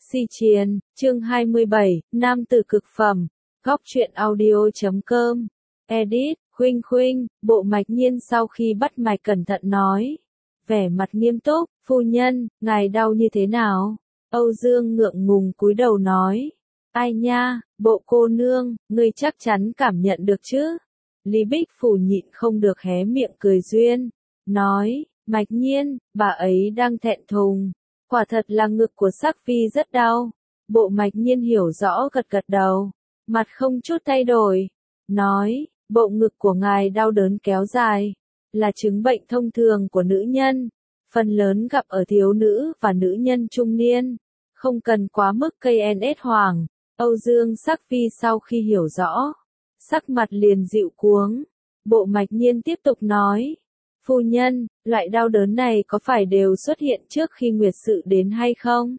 Si Chiền, chương 27, Nam tử cực phẩm, góc truyện audio.com, edit, Khuynh, Bộ Mạch Nhiên sau khi bắt mạch cẩn thận nói, vẻ mặt nghiêm túc, phu nhân, ngài đau như thế nào? Âu Dương ngượng ngùng cúi đầu nói, ai nha, Bộ cô nương, ngươi chắc chắn cảm nhận được chứ? Lý Bích Phủ nhịn không được hé miệng cười duyên, nói, Mạch Nhiên, bà ấy đang thẹn thùng. Quả thật là ngực của Sắc Phi rất đau. Bộ Mạch Nhiên hiểu rõ gật đầu, mặt không chút thay đổi, nói, bộ ngực của ngài đau đớn kéo dài, là chứng bệnh thông thường của nữ nhân, phần lớn gặp ở thiếu nữ và nữ nhân trung niên, không cần quá mức KNS hoàng. Âu Dương Sắc Phi sau khi hiểu rõ, sắc mặt liền dịu cuống. Bộ Mạch Nhiên tiếp tục nói, phu nhân, loại đau đớn này có phải đều xuất hiện trước khi nguyệt sự đến hay không?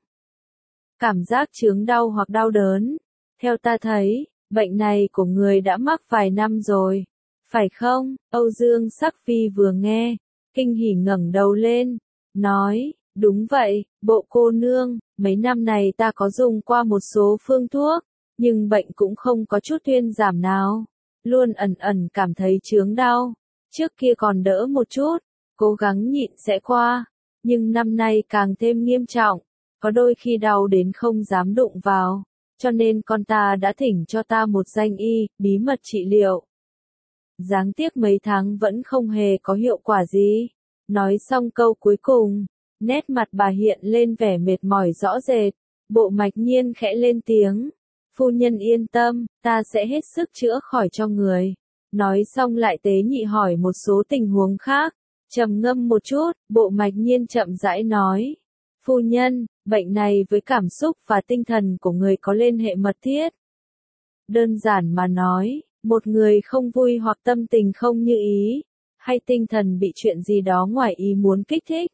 Cảm giác chướng đau hoặc đau đớn, theo ta thấy, bệnh này của người đã mắc vài năm rồi, phải không? Âu Dương Sắc Phi vừa nghe, kinh hỉ ngẩng đầu lên, nói, đúng vậy, bộ cô nương, mấy năm này ta có dùng qua một số phương thuốc, nhưng bệnh cũng không có chút thuyên giảm nào, luôn ẩn cảm thấy chướng đau. Trước kia còn đỡ một chút, cố gắng nhịn sẽ qua, nhưng năm nay càng thêm nghiêm trọng, có đôi khi đau đến không dám đụng vào, cho nên con ta đã thỉnh cho ta một danh y, bí mật trị liệu. Đáng tiếc mấy tháng vẫn không hề có hiệu quả gì. Nói xong câu cuối cùng, nét mặt bà hiện lên vẻ mệt mỏi rõ rệt. Bộ Mạch Nhiên khẽ lên tiếng, phu nhân yên tâm, ta sẽ hết sức chữa khỏi cho người. Nói xong lại tế nhị hỏi một số tình huống khác, trầm ngâm một chút, Bộ Mạch Nhiên chậm rãi nói, phu nhân, bệnh này với cảm xúc và tinh thần của người có liên hệ mật thiết. Đơn giản mà nói, một người không vui hoặc tâm tình không như ý, hay tinh thần bị chuyện gì đó ngoài ý muốn kích thích,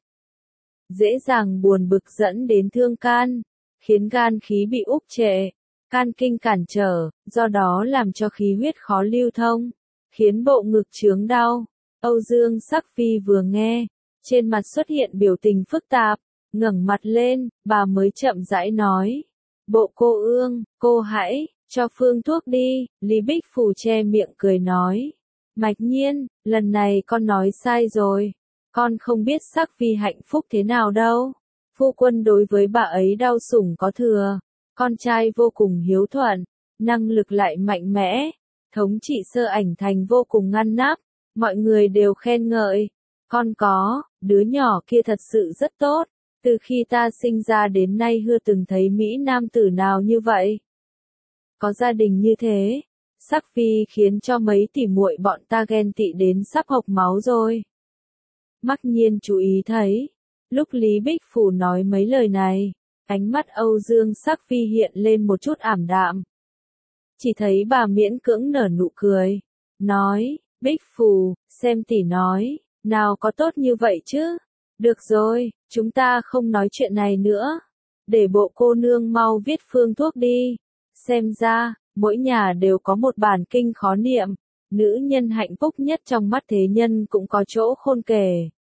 dễ dàng buồn bực dẫn đến thương can, khiến gan khí bị úc trệ, can kinh cản trở, do đó làm cho khí huyết khó lưu thông, khiến bộ ngực chướng đau. Âu Dương Sắc Phi vừa nghe, trên mặt xuất hiện biểu tình phức tạp, ngẩng mặt lên, bà mới chậm rãi nói, bộ cô ương, cô hãy cho phương thuốc đi. Lý Bích Phủ che miệng cười nói, Mạch Nhiên, lần này con nói sai rồi, con không biết Sắc Phi hạnh phúc thế nào đâu. Phu quân đối với bà ấy đau sủng có thừa, con trai vô cùng hiếu thuận, năng lực lại mạnh mẽ, thống trị Sơ Ảnh Thành vô cùng ngăn nắp, mọi người đều khen ngợi. Con có, đứa nhỏ kia thật sự rất tốt, từ khi ta sinh ra đến nay chưa từng thấy Mỹ nam tử nào như vậy. Có gia đình như thế, Sắc Phi khiến cho mấy tỉ muội bọn ta ghen tị đến sắp hộc máu rồi. Mắc Nhiên chú ý thấy, lúc Lý Bích Phủ nói mấy lời này, ánh mắt Âu Dương Sắc Phi hiện lên một chút ảm đạm. Chỉ thấy bà miễn cưỡng nở nụ cười, nói, Bích Phủ, xem tỷ nói, nào có tốt như vậy chứ? Được rồi, chúng ta không nói chuyện này nữa, để bộ cô nương mau viết phương thuốc đi. Xem ra, mỗi nhà đều có một bản kinh khó niệm, nữ nhân hạnh phúc nhất trong mắt thế nhân cũng có chỗ khôn kể.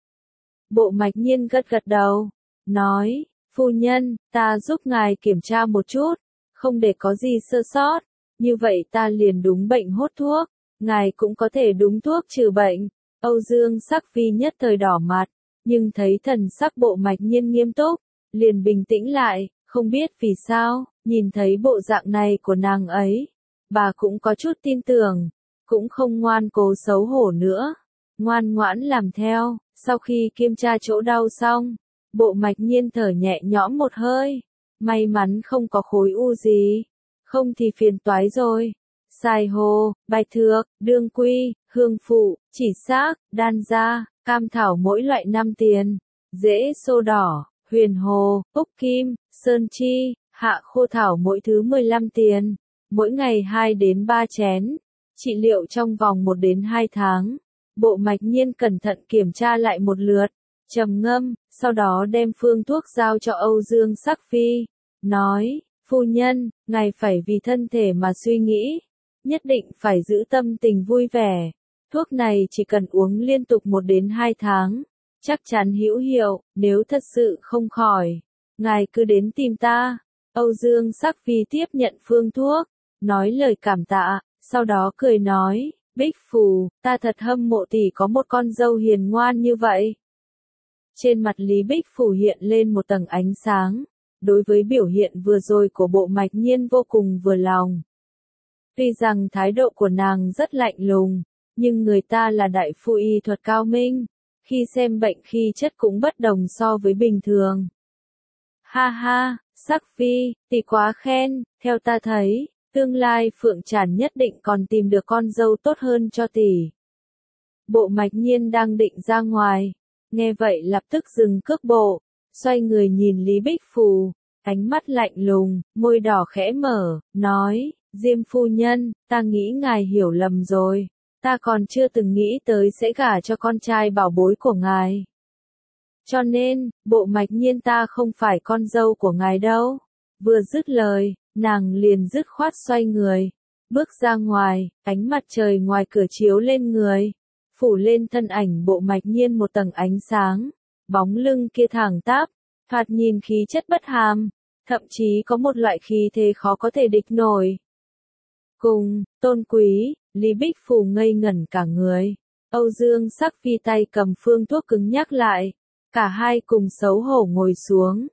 Bộ Mạch Nhiên gật đầu, nói, phu nhân, ta giúp ngài kiểm tra một chút, không để có gì sơ sót, như vậy ta liền đúng bệnh hốt thuốc, ngài cũng có thể đúng thuốc trừ bệnh. Âu Dương Sắc Phi nhất thời đỏ mặt, nhưng thấy thần sắc Bộ Mạch Nhiên nghiêm túc, liền bình tĩnh lại, không biết vì sao, nhìn thấy bộ dạng này của nàng ấy, bà cũng có chút tin tưởng, cũng không ngoan cố xấu hổ nữa, ngoan ngoãn làm theo. Sau khi kiểm tra chỗ đau xong, Bộ Mạch Nhiên thở nhẹ nhõm một hơi, may mắn không có khối u gì, không thì phiền toái rồi. Xài hồ, bạch thược, đương quy, hương phụ, chỉ xác, đan gia, cam thảo mỗi loại 5 tiền, rễ xô đỏ, huyền hồ, úc kim, sơn chi, hạ khô thảo mỗi thứ 15 tiền, mỗi ngày 2 đến 3 chén, trị liệu trong vòng 1 đến 2 tháng. Bộ Mạch Nhiên cẩn thận kiểm tra lại một lượt, trầm ngâm, sau đó đem phương thuốc giao cho Âu Dương Sắc Phi, nói, phu nhân, ngài phải vì thân thể mà suy nghĩ, nhất định phải giữ tâm tình vui vẻ, thuốc này chỉ cần uống liên tục 1 đến 2 tháng, chắc chắn hữu hiệu, nếu thật sự không khỏi, ngài cứ đến tìm ta. Âu Dương Sắc Phi tiếp nhận phương thuốc, nói lời cảm tạ, sau đó cười nói, Bích Phù, ta thật hâm mộ tỷ có một con dâu hiền ngoan như vậy. Trên mặt Lý Bích Phù hiện lên một tầng ánh sáng, đối với biểu hiện vừa rồi của Bộ Mạch Nhiên vô cùng vừa lòng. Tuy rằng thái độ của nàng rất lạnh lùng, nhưng người ta là đại phu y thuật cao minh, khi xem bệnh khi chất cũng bất đồng so với bình thường. Ha ha, Sắc Phi, tỷ quá khen, theo ta thấy, tương lai Phượng Trản nhất định còn tìm được con dâu tốt hơn cho tỷ. Bộ Mạch Nhiên đang định ra ngoài, nghe vậy lập tức dừng cước bộ, xoay người nhìn Lý Bích Phù, ánh mắt lạnh lùng, môi đỏ khẽ mở, nói, Diêm phu nhân, ta nghĩ ngài hiểu lầm rồi, ta còn chưa từng nghĩ tới sẽ gả cho con trai bảo bối của ngài. Cho nên, Bộ Mạch Nhiên ta không phải con dâu của ngài đâu. Vừa dứt lời, nàng liền dứt khoát xoay người, bước ra ngoài, ánh mặt trời ngoài cửa chiếu lên người, phủ lên thân ảnh Bộ Mạch Nhiên một tầng ánh sáng, bóng lưng kia thẳng tắp, thoạt nhìn khí chất bất hàm, thậm chí có một loại khí thế khó có thể địch nổi. Cùng, Tôn Quý, Lý Bích Phù ngây ngẩn cả người, Âu Dương Sắc Phi tay cầm phương thuốc cứng nhắc lại, cả hai cùng xấu hổ ngồi xuống.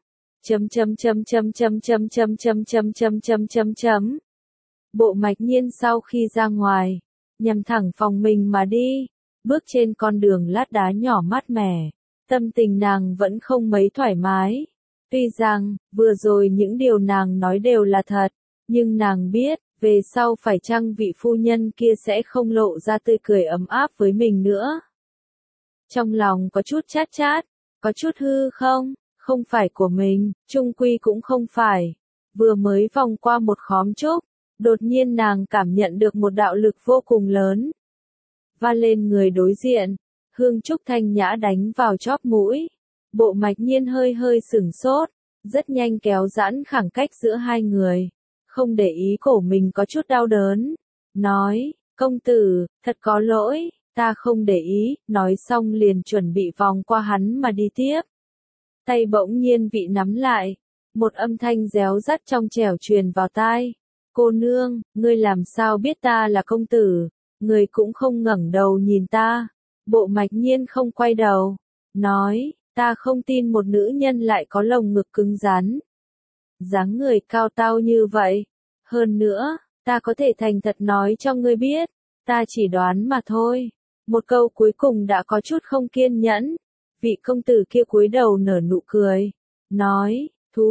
Bộ Mạch Nhiên sau khi ra ngoài, nhằm thẳng phòng mình mà đi, bước trên con đường lát đá nhỏ mát mẻ, tâm tình nàng vẫn không mấy thoải mái. Tuy rằng, vừa rồi những điều nàng nói đều là thật, nhưng nàng biết, về sau phải chăng vị phu nhân kia sẽ không lộ ra tươi cười ấm áp với mình nữa. Trong lòng có chút chát chát, có chút hư không phải của mình, chung quy cũng không phải. Vừa mới vòng qua một khóm trúc, đột nhiên nàng cảm nhận được một đạo lực vô cùng lớn. Va lên người đối diện, hương trúc thanh nhã đánh vào chóp mũi. Bộ Mạch Nhiên hơi hơi sửng sốt, rất nhanh kéo giãn khoảng cách giữa hai người. Không để ý cổ mình có chút đau đớn. Nói, công tử, thật có lỗi, ta không để ý, nói xong liền chuẩn bị vòng qua hắn mà đi tiếp. Tay bỗng nhiên vị nắm lại, một âm thanh réo rắt trong trẻo truyền vào tai. Cô nương, ngươi làm sao biết ta là công tử? Ngươi cũng không ngẩng đầu nhìn ta. Bộ Mạch Nhiên không quay đầu, nói, ta không tin một nữ nhân lại có lồng ngực cứng rắn. Dáng người cao tao như vậy. Hơn nữa, ta có thể thành thật nói cho ngươi biết, ta chỉ đoán mà thôi. Một câu cuối cùng đã có chút không kiên nhẫn. Vị công tử kia cúi đầu nở nụ cười, nói, thú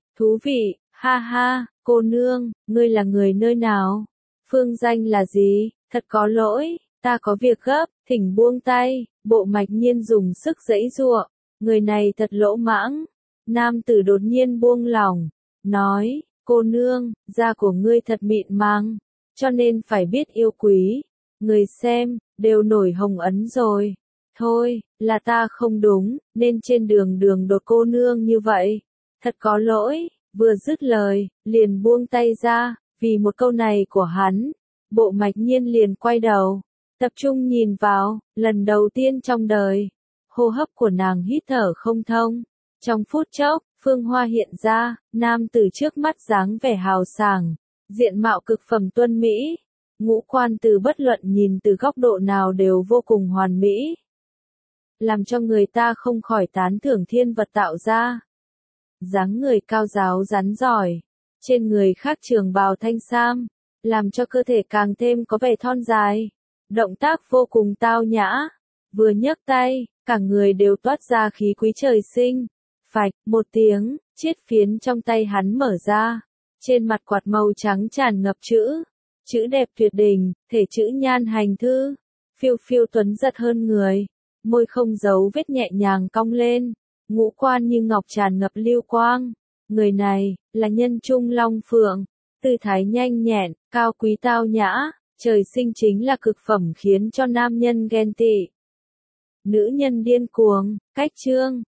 vị, ha ha, cô nương, ngươi là người nơi nào? Phương danh là gì? Thật có lỗi, ta có việc gấp, thỉnh buông tay. Bộ Mạch Nhiên dùng sức giãy giụa, người này thật lỗ mãng. Nam tử đột nhiên buông lỏng, nói, cô nương, da của ngươi thật mịn màng, cho nên phải biết yêu quý. Người xem, đều nổi hồng ấn rồi. Thôi, là ta không đúng, nên trên đường đột cô nương như vậy. Thật có lỗi, vừa dứt lời, liền buông tay ra, vì một câu này của hắn. Bộ Mạch Nhiên liền quay đầu, tập trung nhìn vào, lần đầu tiên trong đời. Hô hấp của nàng hít thở không thông. Trong phút chốc, phương hoa hiện ra, nam tử trước mắt dáng vẻ hào sảng, diện mạo cực phẩm tuân mỹ. Ngũ quan từ bất luận nhìn từ góc độ nào đều vô cùng hoàn mỹ. Làm cho người ta không khỏi tán thưởng thiên vật tạo ra. Dáng người cao ráo rắn giỏi, trên người khác trường bào thanh sam, làm cho cơ thể càng thêm có vẻ thon dài. Động tác vô cùng tao nhã, vừa nhấc tay, cả người đều toát ra khí quý trời sinh. Phạch, một tiếng, chiết phiến trong tay hắn mở ra, trên mặt quạt màu trắng tràn ngập chữ đẹp tuyệt đỉnh, thể chữ nhan hành thư, phiêu phiêu tuấn giật hơn người. Môi không giấu vết nhẹ nhàng cong lên, ngũ quan như ngọc tràn ngập lưu quang. Người này, là nhân trung long phượng, tư thái nhanh nhẹn, cao quý tao nhã, trời sinh chính là cực phẩm khiến cho nam nhân ghen tị. Nữ nhân điên cuồng, cách chương.